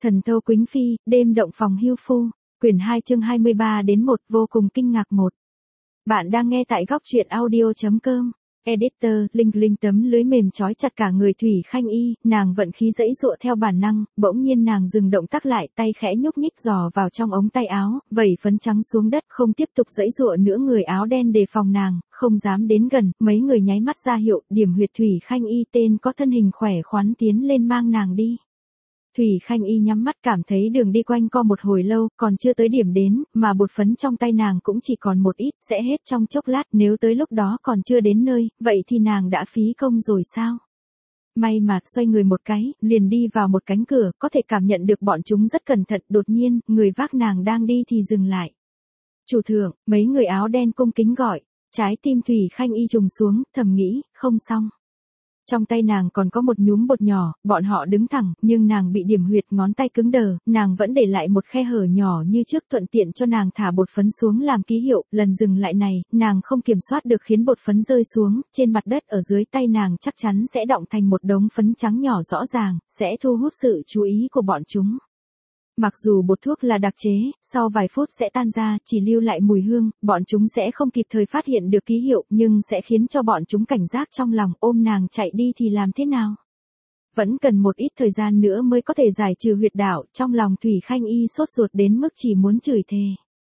Thần Thâu Quýnh Phi, đêm động phòng hưu phu, quyển 2 chương 23 đến 1 vô cùng kinh ngạc 1. Bạn đang nghe tại góc truyện audio.com. Editor, link tấm lưới mềm trói chặt cả người Thủy Khanh Y, nàng vận khí giãy giụa theo bản năng, bỗng nhiên nàng dừng động tác lại, tay khẽ nhúc nhích dò vào trong ống tay áo, vẩy phấn trắng xuống đất, không tiếp tục giãy giụa nữa. Người áo đen đề phòng nàng, không dám đến gần, mấy người nháy mắt ra hiệu, điểm huyệt Thủy Khanh Y tên có thân hình khỏe khoắn tiến lên mang nàng đi. Thủy Khanh Y nhắm mắt cảm thấy đường đi quanh co một hồi lâu, còn chưa tới điểm đến, mà bột phấn trong tay nàng cũng chỉ còn một ít, sẽ hết trong chốc lát, nếu tới lúc đó còn chưa đến nơi, vậy thì nàng đã phí công rồi sao? May mà, xoay người một cái, liền đi vào một cánh cửa, có thể cảm nhận được bọn chúng rất cẩn thận, đột nhiên, người vác nàng đang đi thì dừng lại. Chủ thượng, mấy người áo đen cung kính gọi, trái tim Thủy Khanh Y trùng xuống, thầm nghĩ, không xong. Trong tay nàng còn có một nhúm bột nhỏ, bọn họ đứng thẳng, nhưng nàng bị điểm huyệt, ngón tay cứng đờ, nàng vẫn để lại một khe hở nhỏ như trước, thuận tiện cho nàng thả bột phấn xuống làm ký hiệu. Lần dừng lại này, nàng không kiểm soát được khiến bột phấn rơi xuống, trên mặt đất ở dưới tay nàng chắc chắn sẽ đọng thành một đống phấn trắng nhỏ rõ ràng, sẽ thu hút sự chú ý của bọn chúng. Mặc dù bột thuốc là đặc chế, sau vài phút sẽ tan ra, chỉ lưu lại mùi hương, bọn chúng sẽ không kịp thời phát hiện được ký hiệu, nhưng sẽ khiến cho bọn chúng cảnh giác trong lòng. Ôm nàng chạy đi thì làm thế nào? Vẫn cần một ít thời gian nữa mới có thể giải trừ huyệt đạo, trong lòng Thủy Khanh Y sốt ruột đến mức chỉ muốn chửi thề.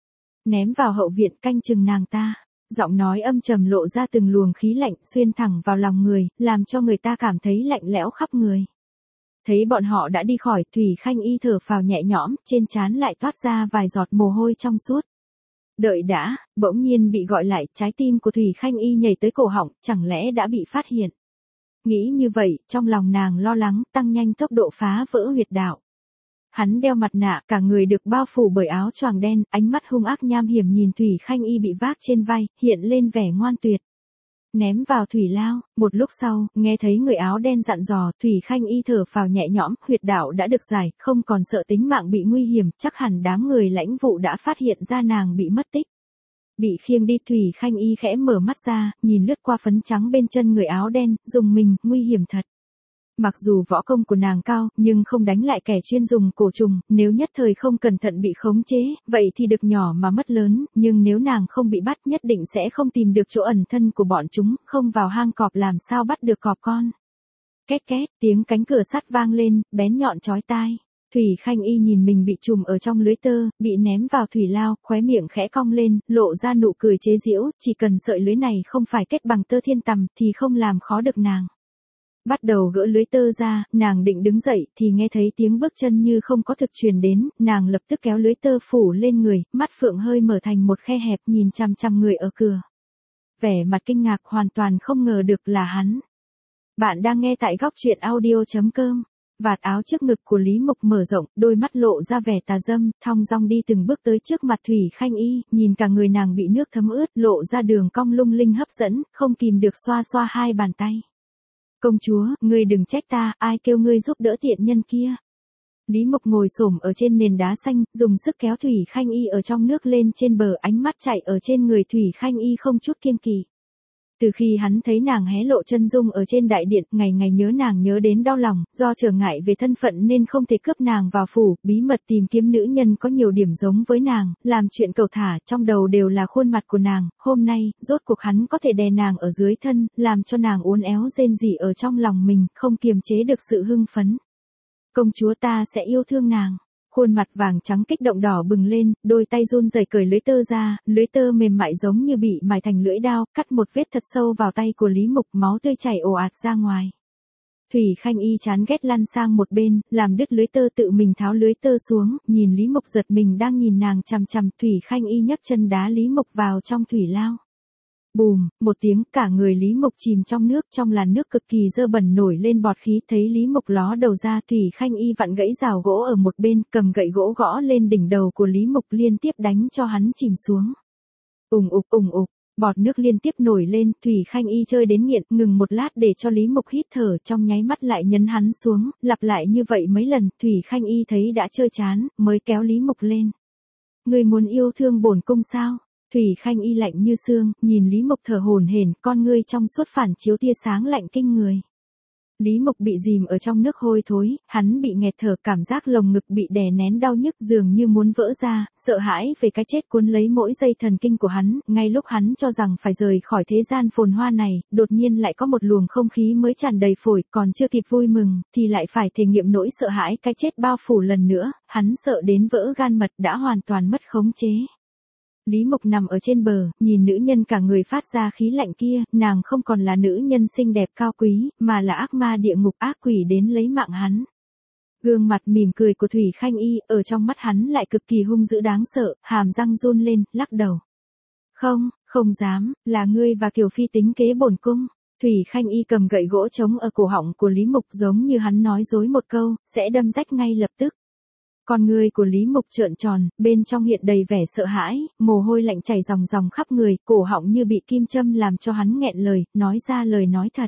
Ném vào hậu viện canh chừng nàng ta. Giọng nói âm trầm lộ ra từng luồng khí lạnh xuyên thẳng vào lòng người, làm cho người ta cảm thấy lạnh lẽo khắp người. Thấy bọn họ đã đi khỏi, Thủy Khanh Y thở phào nhẹ nhõm, trên trán lại toát ra vài giọt mồ hôi trong suốt. Đợi đã, bỗng nhiên bị gọi lại, trái tim của Thủy Khanh Y nhảy tới cổ họng, chẳng lẽ đã bị phát hiện. Nghĩ như vậy, trong lòng nàng lo lắng, tăng nhanh tốc độ phá vỡ huyệt đạo. Hắn đeo mặt nạ, cả người được bao phủ bởi áo choàng đen, ánh mắt hung ác nham hiểm nhìn Thủy Khanh Y bị vác trên vai, hiện lên vẻ ngoan tuyệt. Ném vào thủy lao. Một lúc sau, nghe thấy người áo đen dặn dò, Thủy Khanh Y thở phào nhẹ nhõm, huyệt đạo đã được giải, không còn sợ tính mạng bị nguy hiểm, chắc hẳn đám người lãnh vụ đã phát hiện ra nàng bị mất tích. Bị khiêng đi, Thủy Khanh Y khẽ mở mắt ra, nhìn lướt qua phấn trắng bên chân người áo đen, dùng mình, nguy hiểm thật. Mặc dù võ công của nàng cao, nhưng không đánh lại kẻ chuyên dùng cổ trùng, nếu nhất thời không cẩn thận bị khống chế, vậy thì được nhỏ mà mất lớn, nhưng nếu nàng không bị bắt nhất định sẽ không tìm được chỗ ẩn thân của bọn chúng, không vào hang cọp làm sao bắt được cọp con. Két két, tiếng cánh cửa sắt vang lên, bén nhọn chói tai. Thủy Khanh Y nhìn mình bị trùm ở trong lưới tơ, bị ném vào thủy lao, khóe miệng khẽ cong lên, lộ ra nụ cười chế giễu, chỉ cần sợi lưới này không phải kết bằng tơ thiên tằm thì không làm khó được nàng. Bắt đầu gỡ lưới tơ ra, nàng định đứng dậy thì nghe thấy tiếng bước chân như không có thực truyền đến, nàng lập tức kéo lưới tơ phủ lên người, mắt phượng hơi mở thành một khe hẹp nhìn chằm chằm người ở cửa. Vẻ mặt kinh ngạc, hoàn toàn không ngờ được là hắn. Bạn đang nghe tại góc truyện audio.com. Vạt áo trước ngực của Lý Mộc mở rộng, đôi mắt lộ ra vẻ tà dâm, thong dong đi từng bước tới trước mặt Thủy Khanh Y, nhìn cả người nàng bị nước thấm ướt, lộ ra đường cong lung linh hấp dẫn, không kìm được xoa xoa hai bàn tay. Công chúa, ngươi đừng trách ta, ai kêu ngươi giúp đỡ tiện nhân kia. Lý Mộc ngồi xổm ở trên nền đá xanh, dùng sức kéo Thủy Khanh Y ở trong nước lên trên bờ, ánh mắt chạy ở trên người Thủy Khanh Y không chút kiêng kỵ. Từ khi hắn thấy nàng hé lộ chân dung ở trên đại điện, ngày ngày nhớ nàng nhớ đến đau lòng, do trở ngại về thân phận nên không thể cướp nàng vào phủ, bí mật tìm kiếm nữ nhân có nhiều điểm giống với nàng, làm chuyện cầu thả, trong đầu đều là khuôn mặt của nàng. Hôm nay, rốt cuộc hắn có thể đè nàng ở dưới thân, làm cho nàng uốn éo rên rỉ ở trong lòng mình, không kiềm chế được sự hưng phấn. Công chúa, ta sẽ yêu thương nàng. Khuôn mặt vàng trắng kích động đỏ bừng lên, đôi tay run rẩy cởi lưới tơ ra, lưới tơ mềm mại giống như bị mài thành lưỡi dao, cắt một vết thật sâu vào tay của Lý Mộc, máu tươi chảy ồ ạt ra ngoài. Thủy Khanh Y chán ghét lăn sang một bên, làm đứt lưới tơ, tự mình tháo lưới tơ xuống, nhìn Lý Mộc giật mình đang nhìn nàng chằm chằm, Thủy Khanh Y nhấc chân đá Lý Mộc vào trong thủy lao. Bùm, một tiếng, cả người Lý Mộc chìm trong nước, trong làn nước cực kỳ dơ bẩn nổi lên bọt khí, thấy Lý Mộc ló đầu ra, Thủy Khanh Y vặn gãy rào gỗ ở một bên, cầm gậy gỗ gõ lên đỉnh đầu của Lý Mộc, liên tiếp đánh cho hắn chìm xuống. Ùng ục, bọt nước liên tiếp nổi lên, Thủy Khanh Y chơi đến nghiện, ngừng một lát để cho Lý Mộc hít thở, trong nháy mắt lại nhấn hắn xuống, lặp lại như vậy mấy lần, Thủy Khanh Y thấy đã chơi chán, mới kéo Lý Mộc lên. Ngươi muốn yêu thương bổn cung sao? Thủy Khanh Y lạnh như xương, nhìn Lý Mộc thở hổn hển, con ngươi trong suốt phản chiếu tia sáng lạnh kinh người. Lý Mục bị dìm ở trong nước hôi thối, hắn bị nghẹt thở, cảm giác lồng ngực bị đè nén đau nhức dường như muốn vỡ ra, sợ hãi về cái chết cuốn lấy mỗi dây thần kinh của hắn, ngay lúc hắn cho rằng phải rời khỏi thế gian phồn hoa này, đột nhiên lại có một luồng không khí mới tràn đầy phổi, còn chưa kịp vui mừng, thì lại phải thể nghiệm nỗi sợ hãi cái chết bao phủ lần nữa, hắn sợ đến vỡ gan mật đã hoàn toàn mất khống chế. Lý Mục nằm ở trên bờ, nhìn nữ nhân cả người phát ra khí lạnh kia, nàng không còn là nữ nhân xinh đẹp cao quý, mà là ác ma địa ngục ác quỷ đến lấy mạng hắn. Gương mặt mỉm cười của Thủy Khanh Y, ở trong mắt hắn lại cực kỳ hung dữ đáng sợ, hàm răng run lên, lắc đầu. Không, không dám, là ngươi và Kiều Phi tính kế bổn cung. Thủy Khanh Y cầm gậy gỗ trống ở cổ họng của Lý Mục giống như hắn nói dối một câu, sẽ đâm rách ngay lập tức. Con người của Lý Mục trợn tròn, bên trong hiện đầy vẻ sợ hãi, mồ hôi lạnh chảy ròng ròng khắp người, cổ họng như bị kim châm làm cho hắn nghẹn lời, nói ra lời nói thật.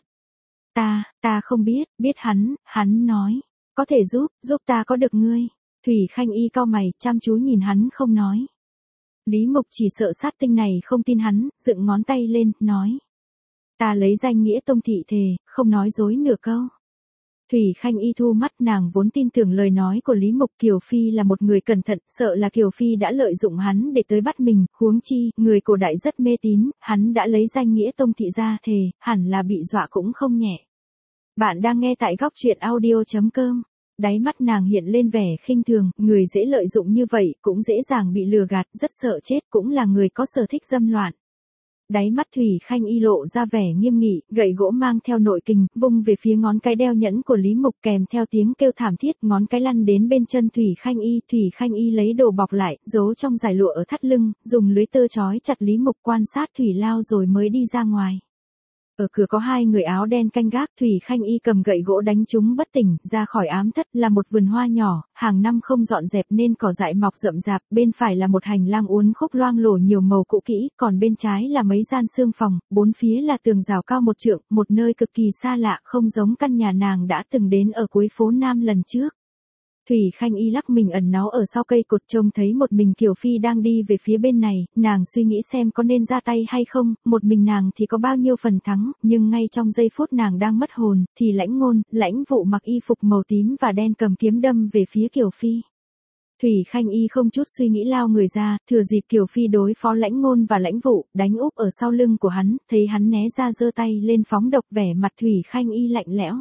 Ta không biết hắn nói, có thể giúp ta có được ngươi. Thủy Khanh Y cau mày, chăm chú nhìn hắn không nói. Lý Mục chỉ sợ sát tinh này không tin hắn, dựng ngón tay lên, nói. Ta lấy danh nghĩa tông thị thề, không nói dối nửa câu. Thủy Khanh Y thu mắt, nàng vốn tin tưởng lời nói của Lý Mục. Kiều Phi là một người cẩn thận, sợ là Kiều Phi đã lợi dụng hắn để tới bắt mình, huống chi, người cổ đại rất mê tín, hắn đã lấy danh nghĩa tông thị ra thề, hẳn là bị dọa cũng không nhẹ. Bạn đang nghe tại góc truyện audio.com. Đáy mắt nàng hiện lên vẻ khinh thường, người dễ lợi dụng như vậy, cũng dễ dàng bị lừa gạt, rất sợ chết, cũng là người có sở thích dâm loạn. Đáy mắt Thủy Khanh Y lộ ra vẻ nghiêm nghị, gậy gỗ mang theo nội kình, vung về phía ngón cái đeo nhẫn của Lý Mục, kèm theo tiếng kêu thảm thiết, ngón cái lăn đến bên chân Thủy Khanh Y lấy đồ bọc lại, giấu trong dải lụa ở thắt lưng, dùng lưới tơ trói chặt Lý Mục, quan sát Thủy Lao rồi mới đi ra ngoài. Ở cửa có hai người áo đen canh gác, Thủy Khanh Y cầm gậy gỗ đánh chúng bất tỉnh, ra khỏi ám thất là một vườn hoa nhỏ, hàng năm không dọn dẹp nên cỏ dại mọc rậm rạp, bên phải là một hành lang uốn khúc loang lổ nhiều màu cũ kỹ, còn bên trái là mấy gian xương phòng, bốn phía là tường rào cao 1 trượng, một nơi cực kỳ xa lạ, không giống căn nhà nàng đã từng đến ở cuối phố Nam lần trước. Thủy Khanh Y lắc mình ẩn náu ở sau cây cột, trông thấy một mình Kiều Phi đang đi về phía bên này, nàng suy nghĩ xem có nên ra tay hay không, một mình nàng thì có bao nhiêu phần thắng, nhưng ngay trong giây phút nàng đang mất hồn, thì Lãnh Vụ mặc y phục màu tím và đen cầm kiếm đâm về phía Kiều Phi. Thủy Khanh Y không chút suy nghĩ lao người ra, thừa dịp Kiều Phi đối phó Lãnh Ngôn và Lãnh Vụ, đánh úp ở sau lưng của hắn, thấy hắn né ra giơ tay lên phóng độc, vẻ mặt Thủy Khanh Y lạnh lẽo.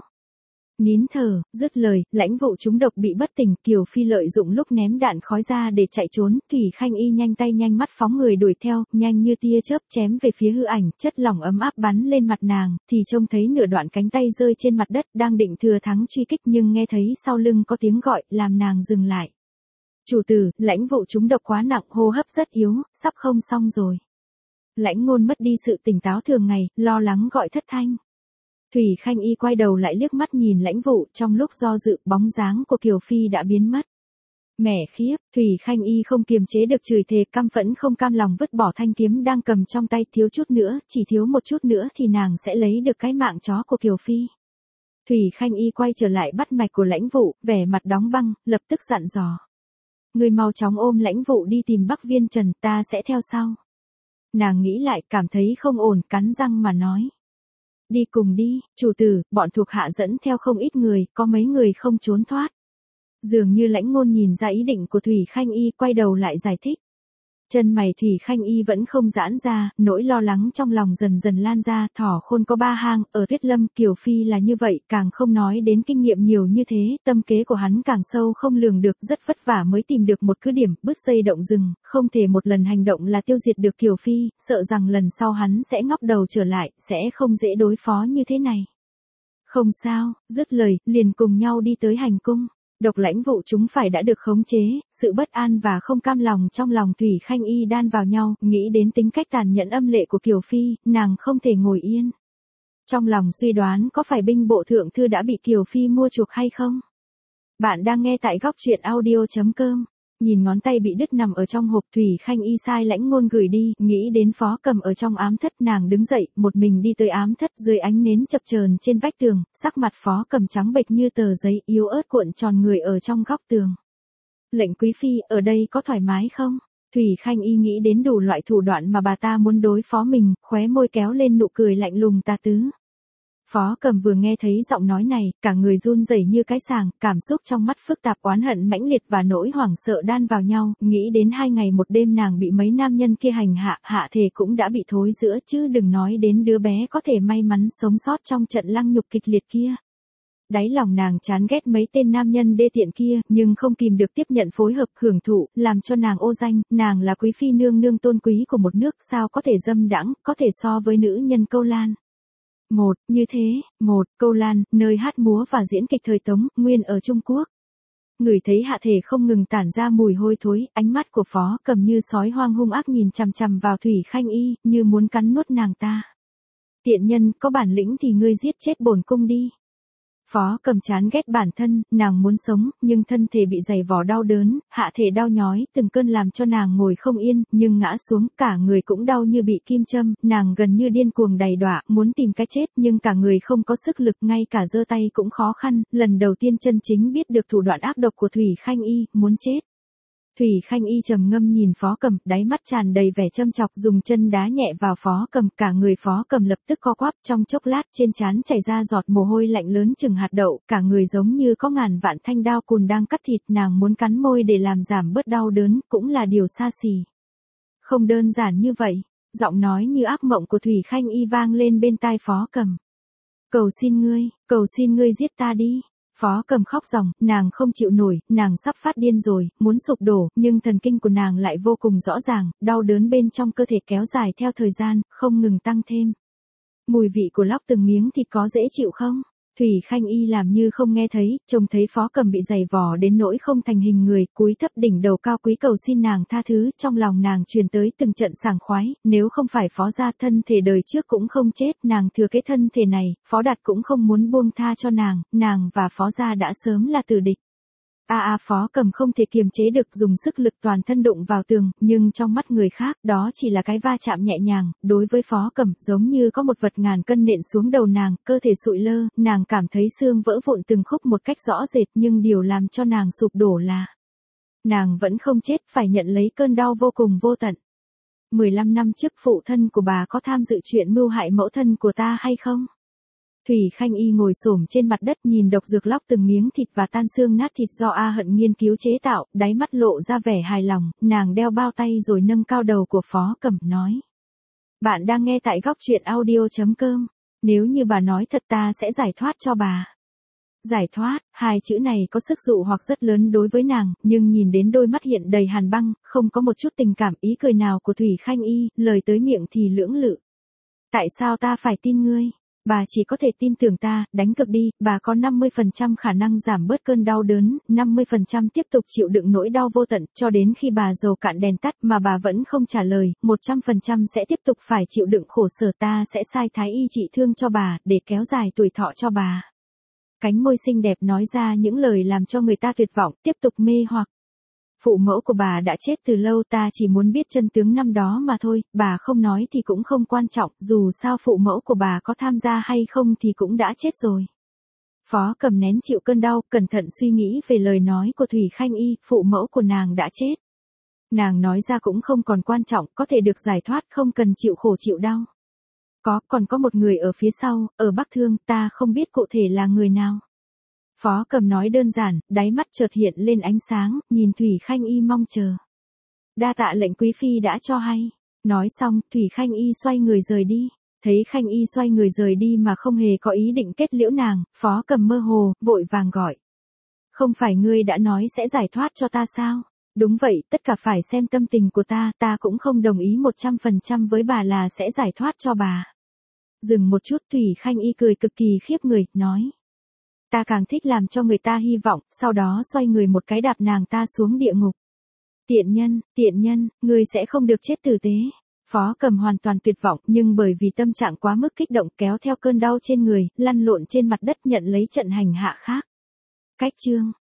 Nín thở, dứt lời, Lãnh Vụ trúng độc bị bất tỉnh, Kiều Phi lợi dụng lúc ném đạn khói ra để chạy trốn, Thủy Khanh Y nhanh tay nhanh mắt phóng người đuổi theo, nhanh như tia chớp chém về phía hư ảnh, chất lỏng ấm áp bắn lên mặt nàng, thì trông thấy nửa đoạn cánh tay rơi trên mặt đất, đang định thừa thắng truy kích nhưng nghe thấy sau lưng có tiếng gọi, làm nàng dừng lại. Chủ tử, Lãnh Vụ trúng độc quá nặng, hô hấp rất yếu, sắp không xong rồi. Lãnh Ngôn mất đi sự tỉnh táo thường ngày, lo lắng gọi thất thanh. Thủy Khanh Y quay đầu lại liếc mắt nhìn Lãnh Vụ, trong lúc do dự, bóng dáng của Kiều Phi đã biến mất. Mẹ khiếp, Thủy Khanh Y không kiềm chế được chửi thề, căm phẫn không cam lòng vứt bỏ thanh kiếm đang cầm trong tay, thiếu chút nữa, chỉ thiếu một chút nữa thì nàng sẽ lấy được cái mạng chó của Kiều Phi. Thủy Khanh Y quay trở lại bắt mạch của Lãnh Vụ, vẻ mặt đóng băng, lập tức dặn dò. Người mau chóng ôm Lãnh Vụ đi tìm Bắc Viên Trần, ta sẽ theo sau. Nàng nghĩ lại, cảm thấy không ổn, cắn răng mà nói. Đi cùng đi, chủ tử, bọn thuộc hạ dẫn theo không ít người, có mấy người không trốn thoát. Dường như Lãnh Ngôn nhìn ra ý định của Thủy Khanh Y, quay đầu lại giải thích. Chân mày Thủy Khanh Y vẫn không giãn ra, nỗi lo lắng trong lòng dần dần lan ra, thỏ khôn có 3 hang, ở Tuyết Lâm, Kiều Phi là như vậy, càng không nói đến kinh nghiệm nhiều như thế, tâm kế của hắn càng sâu không lường được, rất vất vả mới tìm được một cứ điểm, bứt dây động rừng, không thể một lần hành động là tiêu diệt được Kiều Phi, sợ rằng lần sau hắn sẽ ngóc đầu trở lại, sẽ không dễ đối phó như thế này. Không sao, dứt lời, liền cùng nhau đi tới hành cung. Độc Lãnh Vụ chúng phải đã được khống chế, sự bất an và không cam lòng trong lòng Thủy Khanh Y đan vào nhau, nghĩ đến tính cách tàn nhẫn âm lệ của Kiều Phi, nàng không thể ngồi yên. Trong lòng suy đoán có phải binh bộ thượng thư đã bị Kiều Phi mua chuộc hay không? Bạn đang nghe tại góc truyện audio.com. Nhìn ngón tay bị đứt nằm ở trong hộp, Thủy Khanh Y sai Lãnh Ngôn gửi đi, nghĩ đến Phó Cầm ở trong ám thất, nàng đứng dậy, một mình đi tới ám thất, dưới ánh nến chập chờn trên vách tường, sắc mặt Phó Cầm trắng bệch như tờ giấy, yếu ớt cuộn tròn người ở trong góc tường. Lệnh quý phi, ở đây có thoải mái không? Thủy Khanh Y nghĩ đến đủ loại thủ đoạn mà bà ta muốn đối phó mình, khóe môi kéo lên nụ cười lạnh lùng tà tứ. Phó Cầm vừa nghe thấy giọng nói này, cả người run rẩy như cái sàng, cảm xúc trong mắt phức tạp, oán hận mãnh liệt và nỗi hoảng sợ đan vào nhau, nghĩ đến 2 ngày 1 đêm nàng bị mấy nam nhân kia hành hạ, hạ thể cũng đã bị thối rữa chứ đừng nói đến đứa bé có thể may mắn sống sót trong trận lăng nhục kịch liệt kia. Đáy lòng nàng chán ghét mấy tên nam nhân đê tiện kia, nhưng không kìm được tiếp nhận phối hợp hưởng thụ, làm cho nàng ô danh, nàng là quý phi nương nương tôn quý của một nước, sao có thể dâm đãng, có thể so với nữ nhân Câu Lan. Câu Lan, nơi hát múa và diễn kịch thời Tống, nguyên ở Trung Quốc. Người thấy hạ thể không ngừng tản ra mùi hôi thối, ánh mắt của Phó Cầm như sói hoang hung ác nhìn chằm chằm vào Thủy Khanh Y, như muốn cắn nuốt nàng ta. Tiện nhân, có bản lĩnh thì ngươi giết chết bổn cung đi. Phó Cầm chán ghét bản thân, nàng muốn sống, nhưng thân thể bị giày vò đau đớn, hạ thể đau nhói, từng cơn làm cho nàng ngồi không yên, nhưng ngã xuống, cả người cũng đau như bị kim châm, nàng gần như điên cuồng đầy đọa, muốn tìm cái chết, nhưng cả người không có sức lực, ngay cả giơ tay cũng khó khăn, lần đầu tiên chân chính biết được thủ đoạn ác độc của Thủy Khanh Y, muốn chết. Thủy Khanh Y trầm ngâm nhìn Phó Cầm, đáy mắt tràn đầy vẻ châm chọc, dùng chân đá nhẹ vào Phó Cầm, cả người Phó Cầm lập tức co quắp, trong chốc lát trên trán chảy ra giọt mồ hôi lạnh lớn chừng hạt đậu, cả người giống như có ngàn vạn thanh đao cùn đang cắt thịt, nàng muốn cắn môi để làm giảm bớt đau đớn, cũng là điều xa xỉ. Không đơn giản như vậy, giọng nói như ác mộng của Thủy Khanh Y vang lên bên tai Phó Cầm. Cầu xin ngươi giết ta đi. Phó Cầm khóc ròng, nàng không chịu nổi, nàng sắp phát điên rồi, muốn sụp đổ, nhưng thần kinh của nàng lại vô cùng rõ ràng, đau đớn bên trong cơ thể kéo dài theo thời gian, không ngừng tăng thêm. Mùi vị của lóc từng miếng thịt có dễ chịu không? Thủy Khanh Y làm như không nghe thấy, trông thấy Phó Cầm bị giày vò đến nỗi không thành hình người, cúi thấp đỉnh đầu cao quý cầu xin nàng tha thứ, trong lòng nàng truyền tới từng trận sảng khoái, nếu không phải Phó gia thân thể đời trước cũng không chết, nàng thừa cái thân thể này, Phó Đạt cũng không muốn buông tha cho nàng và Phó gia đã sớm là tử địch. Phó Cầm không thể kiềm chế được, dùng sức lực toàn thân đụng vào tường, nhưng trong mắt người khác, đó chỉ là cái va chạm nhẹ nhàng, đối với Phó Cầm, giống như có một vật ngàn cân nện xuống đầu nàng, cơ thể sụi lơ, nàng cảm thấy xương vỡ vụn từng khúc một cách rõ rệt, nhưng điều làm cho nàng sụp đổ là nàng vẫn không chết, phải nhận lấy cơn đau vô cùng vô tận. 15 năm trước phụ thân của bà có tham dự chuyện mưu hại mẫu thân của ta hay không? Thủy Khanh Y ngồi xổm trên mặt đất nhìn độc dược lóc từng miếng thịt và tan xương nát thịt do A Hận nghiên cứu chế tạo, đáy mắt lộ ra vẻ hài lòng, nàng đeo bao tay rồi nâng cao đầu của Phó Cầm, nói. Bạn đang nghe tại góc truyện audio.com, nếu như bà nói thật ta sẽ giải thoát cho bà. Giải thoát, hai chữ này có sức dụ hoặc rất lớn đối với nàng, nhưng nhìn đến đôi mắt hiện đầy hàn băng, không có một chút tình cảm ý cười nào của Thủy Khanh Y, lời tới miệng thì lưỡng lự. Tại sao ta phải tin ngươi? Bà chỉ có thể tin tưởng ta, đánh cược đi, bà có 50% khả năng giảm bớt cơn đau đớn, 50% tiếp tục chịu đựng nỗi đau vô tận, cho đến khi bà dầu cạn đèn tắt mà bà vẫn không trả lời, 100% sẽ tiếp tục phải chịu đựng khổ sở, ta sẽ sai thái y trị thương cho bà, để kéo dài tuổi thọ cho bà. Cánh môi xinh đẹp nói ra những lời làm cho người ta tuyệt vọng, tiếp tục mê hoặc. Phụ mẫu của bà đã chết từ lâu, ta chỉ muốn biết chân tướng năm đó mà thôi, bà không nói thì cũng không quan trọng, dù sao phụ mẫu của bà có tham gia hay không thì cũng đã chết rồi. Phó Cầm nén chịu cơn đau, cẩn thận suy nghĩ về lời nói của Thủy Khanh Y, phụ mẫu của nàng đã chết. Nàng nói ra cũng không còn quan trọng, có thể được giải thoát, không cần chịu khổ chịu đau. Còn có một người ở phía sau, ở Bắc Thương, ta không biết cụ thể là người nào. Phó Cầm nói đơn giản, đáy mắt chợt hiện lên ánh sáng, nhìn Thủy Khanh Y mong chờ. Đa tạ lệnh quý phi đã cho hay. Nói xong, Thủy Khanh Y xoay người rời đi. Thấy Khanh Y xoay người rời đi mà không hề có ý định kết liễu nàng, Phó Cầm mơ hồ, vội vàng gọi. Không phải ngươi đã nói sẽ giải thoát cho ta sao? Đúng vậy, tất cả phải xem tâm tình của ta cũng không đồng ý 100% với bà là sẽ giải thoát cho bà. Dừng một chút, Thủy Khanh Y cười cực kỳ khiếp người, nói. Ta càng thích làm cho người ta hy vọng, sau đó xoay người một cái đạp nàng ta xuống địa ngục. Tiện nhân, ngươi sẽ không được chết tử tế. Phó Cầm hoàn toàn tuyệt vọng, nhưng bởi vì tâm trạng quá mức kích động kéo theo cơn đau trên người, lăn lộn trên mặt đất nhận lấy trận hành hạ khác. Cách chương